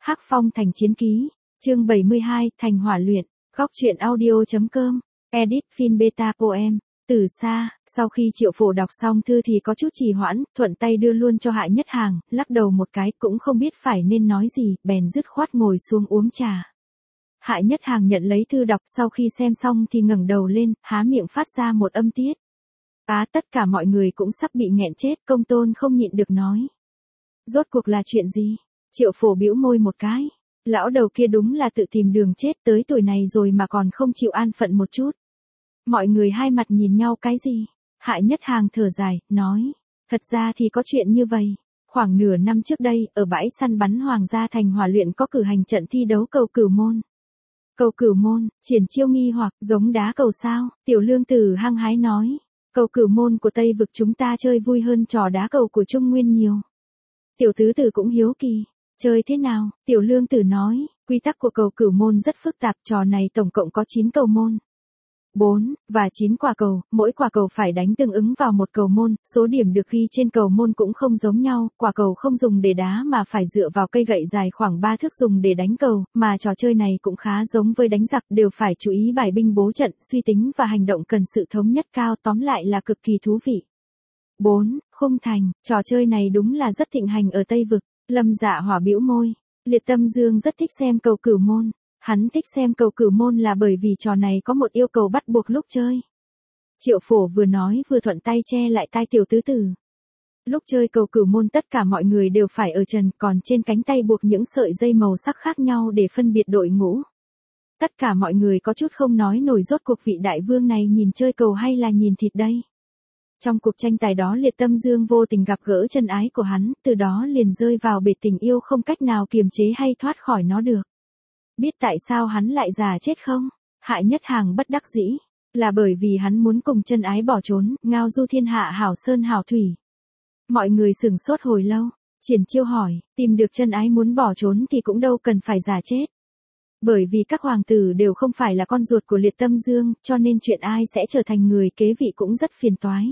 Hắc Phong Thành Chiến Ký, chương 72, Thành Hỏa Luyện, góc truyện audio.com, edit fin beta poem. Từ xa, sau khi Triệu Phổ đọc xong thư thì có chút trì hoãn, thuận tay đưa luôn cho Hạ Nhất Hàng, lắc đầu một cái cũng không biết phải nên nói gì, bèn dứt khoát ngồi xuống uống trà. Hạ Nhất Hàng nhận lấy thư đọc, sau khi xem xong thì ngẩng đầu lên, há miệng phát ra một âm tiết. Tất cả mọi người cũng sắp bị nghẹn chết, Công Tôn không nhịn được nói. Rốt cuộc là chuyện gì? Triệu Phổ bĩu môi một cái. Lão đầu kia đúng là tự tìm đường chết, tới tuổi này rồi mà còn không chịu an phận một chút. Mọi người hai mặt nhìn nhau cái gì? Hạ Nhất Hàng thở dài, nói. Thật ra thì có chuyện như vậy. Khoảng nửa năm trước đây, ở bãi săn bắn Hoàng gia Thành Hỏa Luyện có cử hành trận thi đấu cầu cửu môn. Cầu cửu môn, Triển Chiêu nghi hoặc giống đá cầu sao? Tiểu Lương Tử hăng hái nói. Cầu cửu môn của Tây vực chúng ta chơi vui hơn trò đá cầu của Trung Nguyên nhiều. Tiểu Tứ Tử cũng hiếu kỳ. Chơi thế nào? Tiểu Lương Tử nói. Quy tắc của cầu cửu môn rất phức tạp, trò này tổng cộng có 9 cầu môn. 4 và 9 quả cầu, mỗi quả cầu phải đánh tương ứng vào một cầu môn, số điểm được ghi trên cầu môn cũng không giống nhau, quả cầu không dùng để đá mà phải dựa vào cây gậy dài khoảng 3 thước dùng để đánh cầu, mà trò chơi này cũng khá giống với đánh giặc, đều phải chú ý bài binh bố trận, suy tính và hành động cần sự thống nhất cao, tóm lại là cực kỳ thú vị. 4. Khung thành, trò chơi này đúng là rất thịnh hành ở Tây vực. Lâm Dạ Hỏa bĩu môi, Liệt Tâm Dương rất thích xem cầu cửu môn. Hắn thích xem cầu cửu môn là bởi vì trò này có một yêu cầu bắt buộc lúc chơi. Triệu Phổ vừa nói vừa thuận tay che lại tai Tiểu Tứ Tử. Lúc chơi cầu cửu môn tất cả mọi người đều phải ở trần, còn trên cánh tay buộc những sợi dây màu sắc khác nhau để phân biệt đội ngũ. Tất cả mọi người có chút không nói nổi rốt cuộc vị đại vương này nhìn chơi cầu hay là nhìn thịt đây. Trong cuộc tranh tài đó Liệt Tâm Dương vô tình gặp gỡ chân ái của hắn, từ đó liền rơi vào bể tình yêu không cách nào kiềm chế hay thoát khỏi nó được. Biết tại sao hắn lại già chết không? Hạ Nhất Hàng bất đắc dĩ. Là bởi vì hắn muốn cùng chân ái bỏ trốn, ngao du thiên hạ hảo sơn hảo thủy. Mọi người sửng sốt hồi lâu. Triển Chiêu hỏi, tìm được chân ái muốn bỏ trốn thì cũng đâu cần phải già chết. Bởi vì các hoàng tử đều không phải là con ruột của Liệt Tâm Dương, cho nên chuyện ai sẽ trở thành người kế vị cũng rất phiền toái.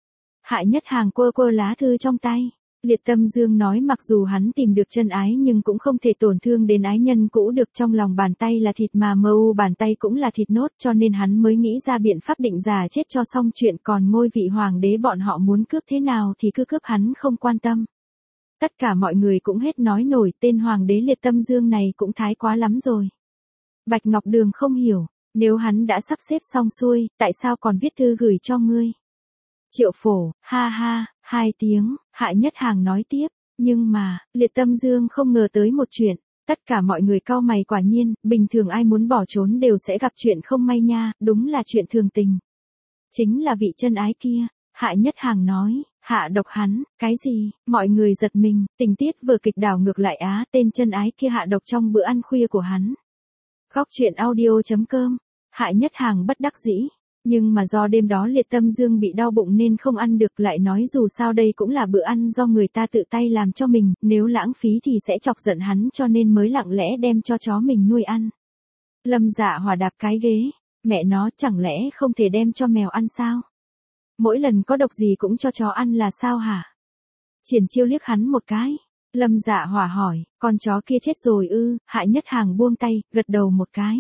Hạ Nhất Hàng quơ quơ lá thư trong tay. Liệt Tâm Dương nói mặc dù hắn tìm được chân ái nhưng cũng không thể tổn thương đến ái nhân cũ được, trong lòng bàn tay là thịt mà mưu bàn tay cũng là thịt nốt, cho nên hắn mới nghĩ ra biện pháp định già chết cho xong chuyện, còn ngôi vị hoàng đế bọn họ muốn cướp thế nào thì cứ cướp, hắn không quan tâm. Tất cả mọi người cũng hết nói nổi, tên hoàng đế Liệt Tâm Dương này cũng thái quá lắm rồi. Bạch Ngọc Đường không hiểu, nếu hắn đã sắp xếp xong xuôi, tại sao còn viết thư gửi cho ngươi? Triệu Phổ, ha ha, 2 tiếng, Hạ Nhất Hàng nói tiếp, nhưng mà, Liệt Tâm Dương không ngờ tới một chuyện, tất cả mọi người cau mày, quả nhiên, bình thường ai muốn bỏ trốn đều sẽ gặp chuyện không may nha, đúng là chuyện thường tình. Chính là vị chân ái kia, Hạ Nhất Hàng nói, hạ độc hắn, cái gì, mọi người giật mình, tình tiết vừa kịch đảo ngược lại tên chân ái kia hạ độc trong bữa ăn khuya của hắn. Góc truyện audio.com, Hạ Nhất Hàng bất đắc dĩ. Nhưng mà do đêm đó Liệt Tâm Dương bị đau bụng nên không ăn được, lại nói dù sao đây cũng là bữa ăn do người ta tự tay làm cho mình, nếu lãng phí thì sẽ chọc giận hắn, cho nên mới lặng lẽ đem cho chó mình nuôi ăn. Lâm Dạ Hỏa đạp cái ghế, mẹ nó, chẳng lẽ không thể đem cho mèo ăn sao? Mỗi lần có độc gì cũng cho chó ăn là sao hả? Triển Chiêu liếc hắn một cái. Lâm Dạ Hỏa hỏi, con chó kia chết rồi ư? Hạ Nhất Hàng buông tay, gật đầu một cái.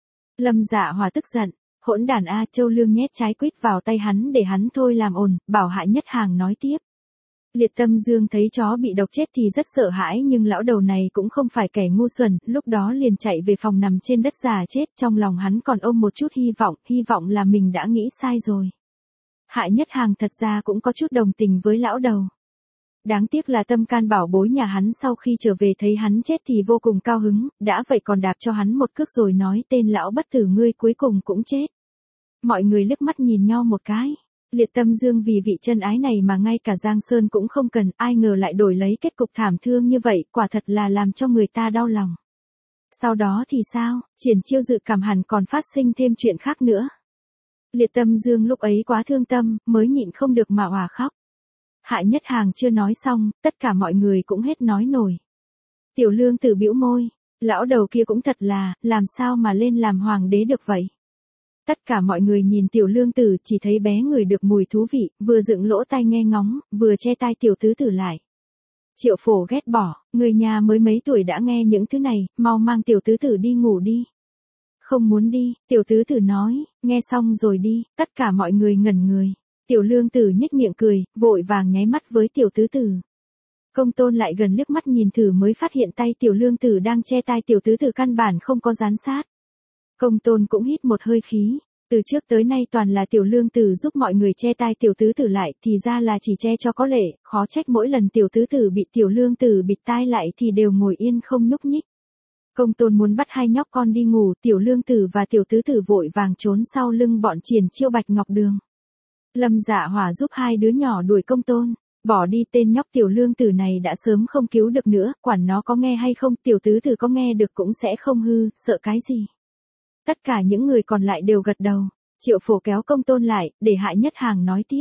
Lâm Dạ Hỏa tức giận. Hỗn đản Châu Lương nhét trái quýt vào tay hắn để hắn thôi làm ồn, bảo Hạ Nhất Hàng nói tiếp. Liệt Tâm Dương thấy chó bị độc chết thì rất sợ hãi, nhưng lão đầu này cũng không phải kẻ ngu xuẩn, lúc đó liền chạy về phòng nằm trên đất già chết, trong lòng hắn còn ôm một chút hy vọng là mình đã nghĩ sai rồi. Hạ Nhất Hàng thật ra cũng có chút đồng tình với lão đầu. Đáng tiếc là tâm can bảo bối nhà hắn sau khi trở về thấy hắn chết thì vô cùng cao hứng, đã vậy còn đạp cho hắn một cước rồi nói tên lão bất tử ngươi cuối cùng cũng chết. Mọi người liếc mắt nhìn nhau một cái. Liệt Tâm Dương vì vị chân ái này mà ngay cả Giang Sơn cũng không cần, ai ngờ lại đổi lấy kết cục thảm thương như vậy, quả thật là làm cho người ta đau lòng. Sau đó thì sao? Triển Chiêu dự cảm hẳn còn phát sinh thêm chuyện khác nữa. Liệt Tâm Dương lúc ấy quá thương tâm, mới nhịn không được mà òa khóc. Hạ Nhất Hàng chưa nói xong, tất cả mọi người cũng hết nói nổi. Tiểu Lương Tử bĩu môi, lão đầu kia cũng thật là, làm sao mà lên làm hoàng đế được vậy? Tất cả mọi người nhìn Tiểu Lương Tử chỉ thấy bé người được mùi thú vị, vừa dựng lỗ tai nghe ngóng, vừa che tai Tiểu Tứ Tử lại. Triệu Phổ ghét bỏ, người nhà mới mấy tuổi đã nghe những thứ này, mau mang tiểu tứ tử đi ngủ đi. Không muốn đi, tiểu tứ tử nói, nghe xong rồi đi, tất cả mọi người ngẩn người. Tiểu Lương Tử nhếch miệng cười, vội vàng nháy mắt với tiểu tứ tử. Công Tôn lại gần liếc mắt nhìn thử mới phát hiện tay tiểu Lương Tử đang che tai tiểu tứ tử căn bản không có dán sát. Công Tôn cũng hít một hơi khí. Từ trước tới nay toàn là tiểu Lương Tử giúp mọi người che tai tiểu tứ tử lại, thì ra là chỉ che cho có lệ, khó trách mỗi lần tiểu tứ tử bị tiểu Lương Tử bịt tai lại thì đều ngồi yên không nhúc nhích. Công Tôn muốn bắt hai nhóc con đi ngủ, tiểu Lương Tử và tiểu tứ tử vội vàng trốn sau lưng bọn Triển Chiêu Bạch Ngọc Đường. Lâm Dạ Hỏa giúp hai đứa nhỏ đuổi Công Tôn, bỏ đi tên nhóc tiểu Lương Tử này đã sớm không cứu được nữa, quản nó có nghe hay không, tiểu tứ tử có nghe được cũng sẽ không hư, sợ cái gì. Tất cả những người còn lại đều gật đầu. Triệu Phổ kéo Công Tôn lại, để Hạ Nhất Hàng nói tiếp.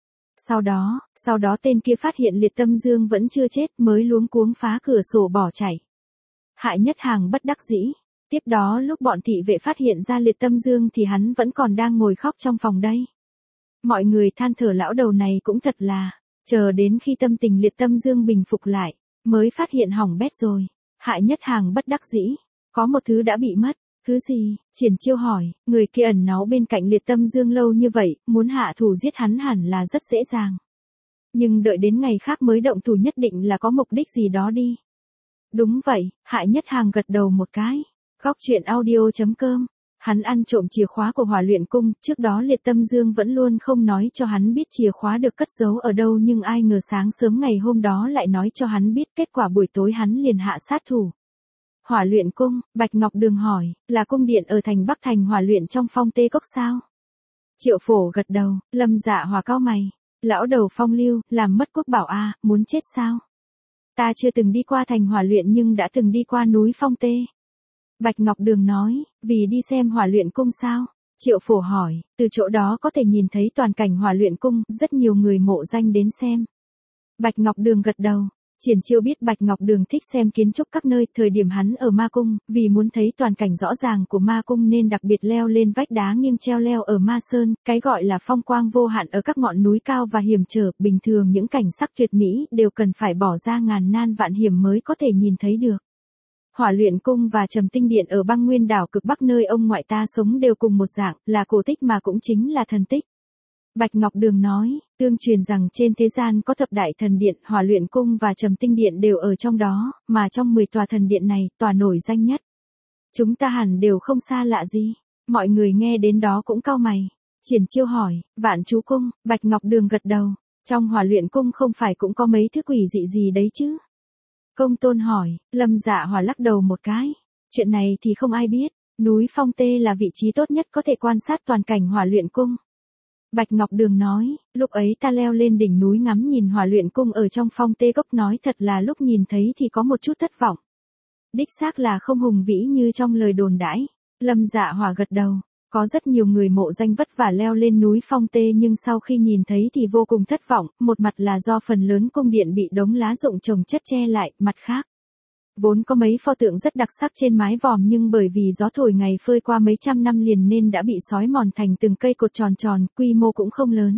Sau đó tên kia phát hiện Liệt Tâm Dương vẫn chưa chết mới luống cuống phá cửa sổ bỏ chạy. Hạ Nhất Hàng bất đắc dĩ. Tiếp đó lúc bọn thị vệ phát hiện ra Liệt Tâm Dương thì hắn vẫn còn đang ngồi khóc trong phòng đây. Mọi người than thở lão đầu này cũng thật là, chờ đến khi tâm tình Liệt Tâm Dương bình phục lại, mới phát hiện hỏng bét rồi. Hạ Nhất Hàng bất đắc dĩ. Có một thứ đã bị mất. Thứ gì? Triển Chiêu hỏi, người kia ẩn náu bên cạnh Liệt Tâm Dương lâu như vậy, muốn hạ thủ giết hắn hẳn là rất dễ dàng. Nhưng đợi đến ngày khác mới động thủ nhất định là có mục đích gì đó đi. Đúng vậy, Hạ Nhất Hàng gật đầu một cái. Góc truyện audio.com. Hắn ăn trộm chìa khóa của Hỏa Luyện Cung, trước đó Liệt Tâm Dương vẫn luôn không nói cho hắn biết chìa khóa được cất giấu ở đâu, nhưng ai ngờ sáng sớm ngày hôm đó lại nói cho hắn biết, kết quả buổi tối hắn liền hạ sát thủ. Hỏa Luyện Cung, Bạch Ngọc Đường hỏi, là cung điện ở thành Bắc Thành Hỏa Luyện trong Phong Tê Cốc sao? Triệu Phổ gật đầu, Lâm Dạ Hỏa cau mày, lão đầu phong lưu, làm mất quốc bảo a, muốn chết sao? Ta chưa từng đi qua thành Hỏa Luyện nhưng đã từng đi qua núi Phong Tê. Bạch Ngọc Đường nói, vì đi xem Hỏa Luyện Cung sao? Triệu Phổ hỏi, từ chỗ đó có thể nhìn thấy toàn cảnh Hỏa Luyện Cung, rất nhiều người mộ danh đến xem. Bạch Ngọc Đường gật đầu. Triển Chiêu biết Bạch Ngọc Đường thích xem kiến trúc các nơi, thời điểm hắn ở Ma Cung, vì muốn thấy toàn cảnh rõ ràng của Ma Cung nên đặc biệt leo lên vách đá nghiêng treo leo ở Ma Sơn, cái gọi là phong quang vô hạn ở các ngọn núi cao và hiểm trở, bình thường những cảnh sắc tuyệt mỹ đều cần phải bỏ ra ngàn nan vạn hiểm mới có thể nhìn thấy được. Hỏa Luyện Cung và Trầm Tinh Điện ở băng nguyên đảo cực Bắc nơi ông ngoại ta sống đều cùng một dạng, là cổ tích mà cũng chính là thần tích. Bạch Ngọc Đường nói, tương truyền rằng trên thế gian có thập đại thần điện, Hỏa Luyện Cung và Trầm Tinh Điện đều ở trong đó, mà trong 10 tòa thần điện này, tòa nổi danh nhất. Chúng ta hẳn đều không xa lạ gì. Mọi người nghe đến đó cũng cau mày. Triển Chiêu hỏi, Vạn Chú Cung, Bạch Ngọc Đường gật đầu. Trong Hỏa Luyện Cung không phải cũng có mấy thứ quỷ dị gì đấy chứ? Công Tôn hỏi, Lâm Dạ Hỏa lắc đầu một cái. Chuyện này thì không ai biết, núi Phong Tê là vị trí tốt nhất có thể quan sát toàn cảnh Hỏa Luyện Cung. Bạch Ngọc Đường nói, lúc ấy ta leo lên đỉnh núi ngắm nhìn Hỏa Luyện Cung ở trong Phong Tê Cốc, nói thật là lúc nhìn thấy thì có một chút thất vọng. Đích xác là không hùng vĩ như trong lời đồn đãi. Lâm Dạ Hỏa gật đầu, có rất nhiều người mộ danh vất vả leo lên núi Phong Tê nhưng sau khi nhìn thấy thì vô cùng thất vọng, một mặt là do phần lớn cung điện bị đống lá rụng chồng chất che lại, mặt khác. Vốn có mấy pho tượng rất đặc sắc trên mái vòm nhưng bởi vì gió thổi ngày phơi qua mấy trăm năm liền nên đã bị xói mòn thành từng cây cột tròn tròn, quy mô cũng không lớn.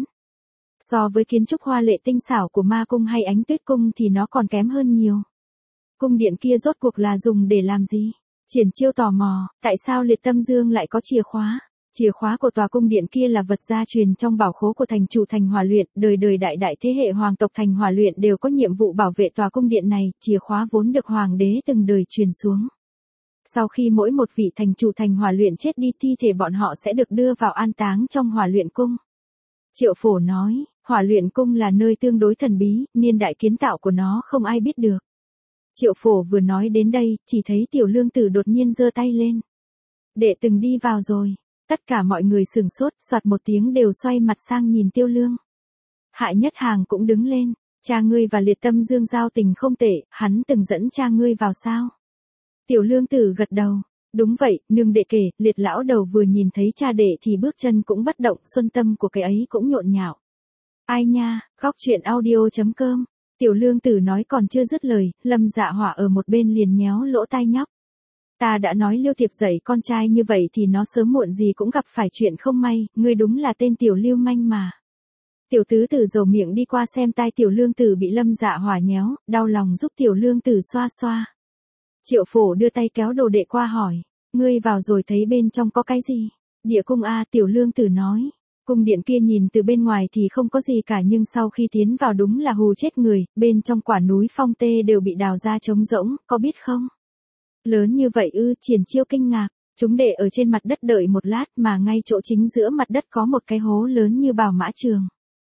So với kiến trúc hoa lệ tinh xảo của Ma Cung hay Ánh Tuyết Cung thì nó còn kém hơn nhiều. Cung điện kia rốt cuộc là dùng để làm gì? Triển Chiêu tò mò, tại sao Liệt Tâm Dương lại có chìa khóa? Chìa khóa của tòa cung điện kia là vật gia truyền trong bảo khố của thành chủ thành Hỏa Luyện, đời đời đại đại thế hệ hoàng tộc thành Hỏa Luyện đều có nhiệm vụ bảo vệ tòa cung điện này, chìa khóa vốn được hoàng đế từng đời truyền xuống. Sau khi mỗi một vị thành chủ thành Hỏa Luyện chết đi, thi thể bọn họ sẽ được đưa vào an táng trong Hỏa Luyện Cung. Triệu Phổ nói, Hỏa Luyện Cung là nơi tương đối thần bí, niên đại kiến tạo của nó không ai biết được. Triệu Phổ vừa nói đến đây, chỉ thấy Tiểu Lương Tử đột nhiên giơ tay lên. Đệ từng đi vào rồi. Tất cả mọi người sửng sốt, soạt một tiếng đều xoay mặt sang nhìn Tiêu Lương. Hạ Nhất Hàng cũng đứng lên, cha ngươi và Liệt Tâm Dương giao tình không tệ, hắn từng dẫn cha ngươi vào sao? Tiểu Lương Tử gật đầu, đúng vậy, nương đệ kể, Liệt lão đầu vừa nhìn thấy cha đệ thì bước chân cũng bất động, xuân tâm của cái ấy cũng nhộn nhạo. Ai nha, góc truyện audio.com. Tiểu Lương Tử nói còn chưa dứt lời, Lâm Dạ Hỏa ở một bên liền nhéo lỗ tai nhóc. Ta đã nói Liêu Thiệp dạy con trai như vậy thì nó sớm muộn gì cũng gặp phải chuyện không may, ngươi đúng là tên tiểu lưu manh mà. Tiểu tứ tử dầu miệng đi qua xem tai Tiểu Lương Tử bị Lâm Dạ Hỏa nhéo, đau lòng giúp Tiểu Lương Tử xoa xoa. Triệu Phổ đưa tay kéo đồ đệ qua hỏi, ngươi vào rồi thấy bên trong có cái gì? Địa cung a, Tiểu Lương Tử nói. Cung điện kia nhìn từ bên ngoài thì không có gì cả, nhưng sau khi tiến vào đúng là hù chết người, bên trong quả núi phong tê đều bị đào ra trống rỗng, có biết không? Lớn như vậy ư? Triển Chiêu kinh ngạc. Chúng để ở trên mặt đất đợi một lát mà ngay chỗ chính giữa mặt đất có một cái hố lớn như bào mã trường.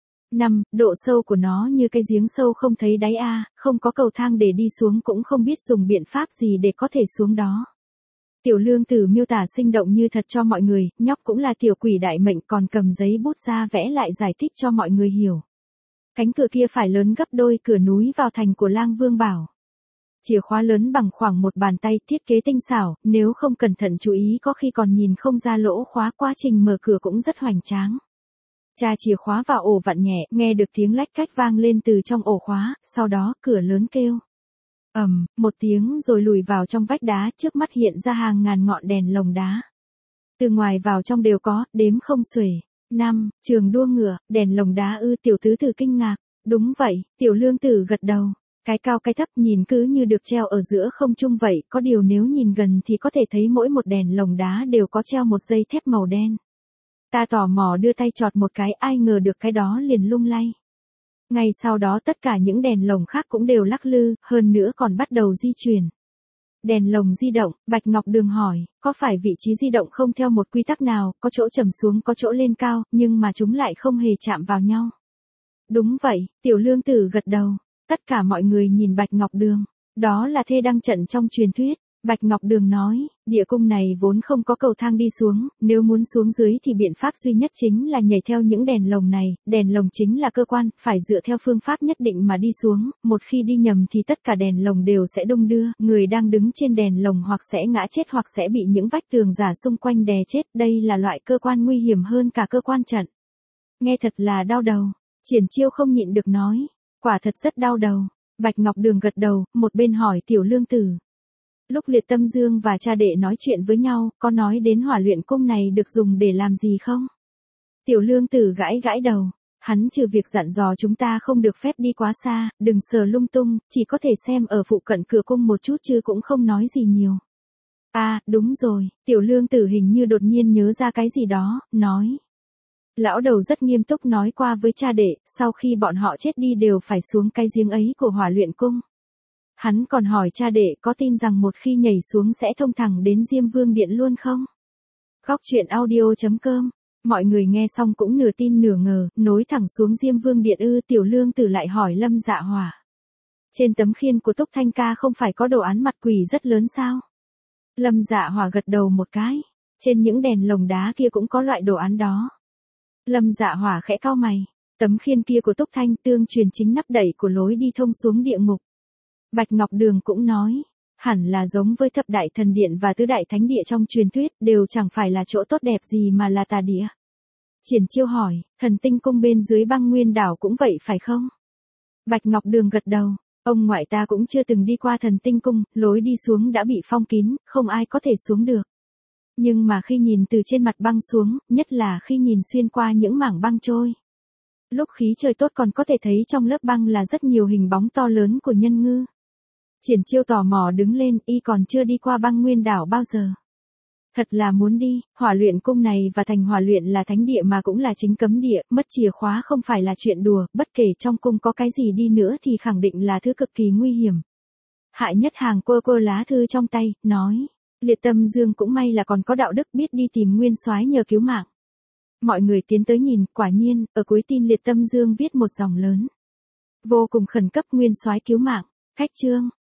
Độ sâu của nó như cái giếng sâu không thấy đáy a, không có cầu thang để đi xuống, cũng không biết dùng biện pháp gì để có thể xuống đó. Tiểu Lương Tử miêu tả sinh động như thật cho mọi người, nhóc cũng là tiểu quỷ đại mệnh, còn cầm giấy bút ra vẽ lại giải thích cho mọi người hiểu. Cánh cửa kia phải lớn gấp đôi cửa núi vào thành của Lang Vương bảo. Chìa khóa lớn bằng khoảng một bàn tay, thiết kế tinh xảo, nếu không cẩn thận chú ý có khi còn nhìn không ra lỗ khóa, quá trình mở cửa cũng rất hoành tráng. Tra chìa khóa vào ổ vặn nhẹ, nghe được tiếng lách cách vang lên từ trong ổ khóa, sau đó cửa lớn kêu. Một tiếng rồi lùi vào trong vách đá, trước mắt hiện ra hàng ngàn ngọn đèn lồng đá. Từ ngoài vào trong đều có, đếm không xuể. Trường đua ngựa, đèn lồng đá ư? Tiểu tứ tử kinh ngạc. Đúng vậy, Tiểu Lương Tử gật đầu. Cái cao cái thấp nhìn cứ như được treo ở giữa không trung vậy, có điều nếu nhìn gần thì có thể thấy mỗi một đèn lồng đá đều có treo một dây thép màu đen. Ta tò mò đưa tay chọt một cái, ai ngờ được cái đó liền lung lay. Ngay sau đó tất cả những đèn lồng khác cũng đều lắc lư, hơn nữa còn bắt đầu di chuyển. Đèn lồng di động, Bạch Ngọc Đường hỏi, có phải vị trí di động không theo một quy tắc nào, có chỗ trầm xuống có chỗ lên cao, nhưng mà chúng lại không hề chạm vào nhau? Đúng vậy, Tiểu Lương Tử gật đầu. Tất cả mọi người nhìn Bạch Ngọc Đường. Đó là thê đăng trận trong truyền thuyết. Bạch Ngọc Đường nói, địa cung này vốn không có cầu thang đi xuống, nếu muốn xuống dưới thì biện pháp duy nhất chính là nhảy theo những đèn lồng này, đèn lồng chính là cơ quan, phải dựa theo phương pháp nhất định mà đi xuống, một khi đi nhầm thì tất cả đèn lồng đều sẽ đung đưa, người đang đứng trên đèn lồng hoặc sẽ ngã chết hoặc sẽ bị những vách tường giả xung quanh đè chết, đây là loại cơ quan nguy hiểm hơn cả cơ quan trận. Nghe thật là đau đầu, Triển Chiêu không nhịn được nói, quả thật rất đau đầu. Bạch Ngọc Đường gật đầu, một bên hỏi Tiểu Lương Tử. Lúc Liệt Tâm Dương và cha đệ nói chuyện với nhau, có nói đến hỏa luyện cung này được dùng để làm gì không? Tiểu Lương Tử gãi gãi đầu, hắn trừ việc dặn dò chúng ta không được phép đi quá xa, đừng sờ lung tung, chỉ có thể xem ở phụ cận cửa cung một chút chứ cũng không nói gì nhiều. À, đúng rồi, Tiểu Lương Tử hình như đột nhiên nhớ ra cái gì đó, nói. Lão đầu rất nghiêm túc nói qua với cha đệ, sau khi bọn họ chết đi đều phải xuống cái giếng ấy của hỏa luyện cung. Hắn còn hỏi cha đệ có tin rằng một khi nhảy xuống sẽ thông thẳng đến Diêm Vương Điện luôn không? Góc truyện audio.com. Mọi người nghe xong cũng nửa tin nửa ngờ, nối thẳng xuống Diêm Vương Điện ư? Tiểu Lương Tử lại hỏi Lâm Dạ Hỏa. Trên tấm khiên của Túc Thanh ca không phải có đồ án mặt quỷ rất lớn sao? Lâm Dạ Hỏa gật đầu một cái. Trên những đèn lồng đá kia cũng có loại đồ án đó. Lâm Dạ Hỏa khẽ cau mày. Tấm khiên kia của Túc Thanh tương truyền chính nắp đẩy của lối đi thông xuống địa ngục. Bạch Ngọc Đường cũng nói, hẳn là giống với thập đại thần điện và tứ đại thánh địa trong truyền thuyết, đều chẳng phải là chỗ tốt đẹp gì mà là tà địa. Triển Chiêu hỏi, thần tinh cung bên dưới băng nguyên đảo cũng vậy phải không? Bạch Ngọc Đường gật đầu, ông ngoại ta cũng chưa từng đi qua thần tinh cung, lối đi xuống đã bị phong kín, không ai có thể xuống được. Nhưng mà khi nhìn từ trên mặt băng xuống, nhất là khi nhìn xuyên qua những mảng băng trôi. Lúc khí trời tốt còn có thể thấy trong lớp băng là rất nhiều hình bóng to lớn của nhân ngư. Triển Chiêu tò mò đứng lên, y còn chưa đi qua băng nguyên đảo bao giờ. Thật là muốn đi, hỏa luyện cung này và thành hỏa luyện là thánh địa mà cũng là chính cấm địa, mất chìa khóa không phải là chuyện đùa, bất kể trong cung có cái gì đi nữa thì khẳng định là thứ cực kỳ nguy hiểm. Hại Nhất Hàng quơ lá thư trong tay, nói, Liệt Tâm Dương cũng may là còn có đạo đức biết đi tìm Nguyên Soái nhờ cứu mạng. Mọi người tiến tới nhìn, quả nhiên, ở cuối tin Liệt Tâm Dương viết một dòng lớn. Vô cùng khẩn cấp Nguyên Soái cứu mạng, khách trương.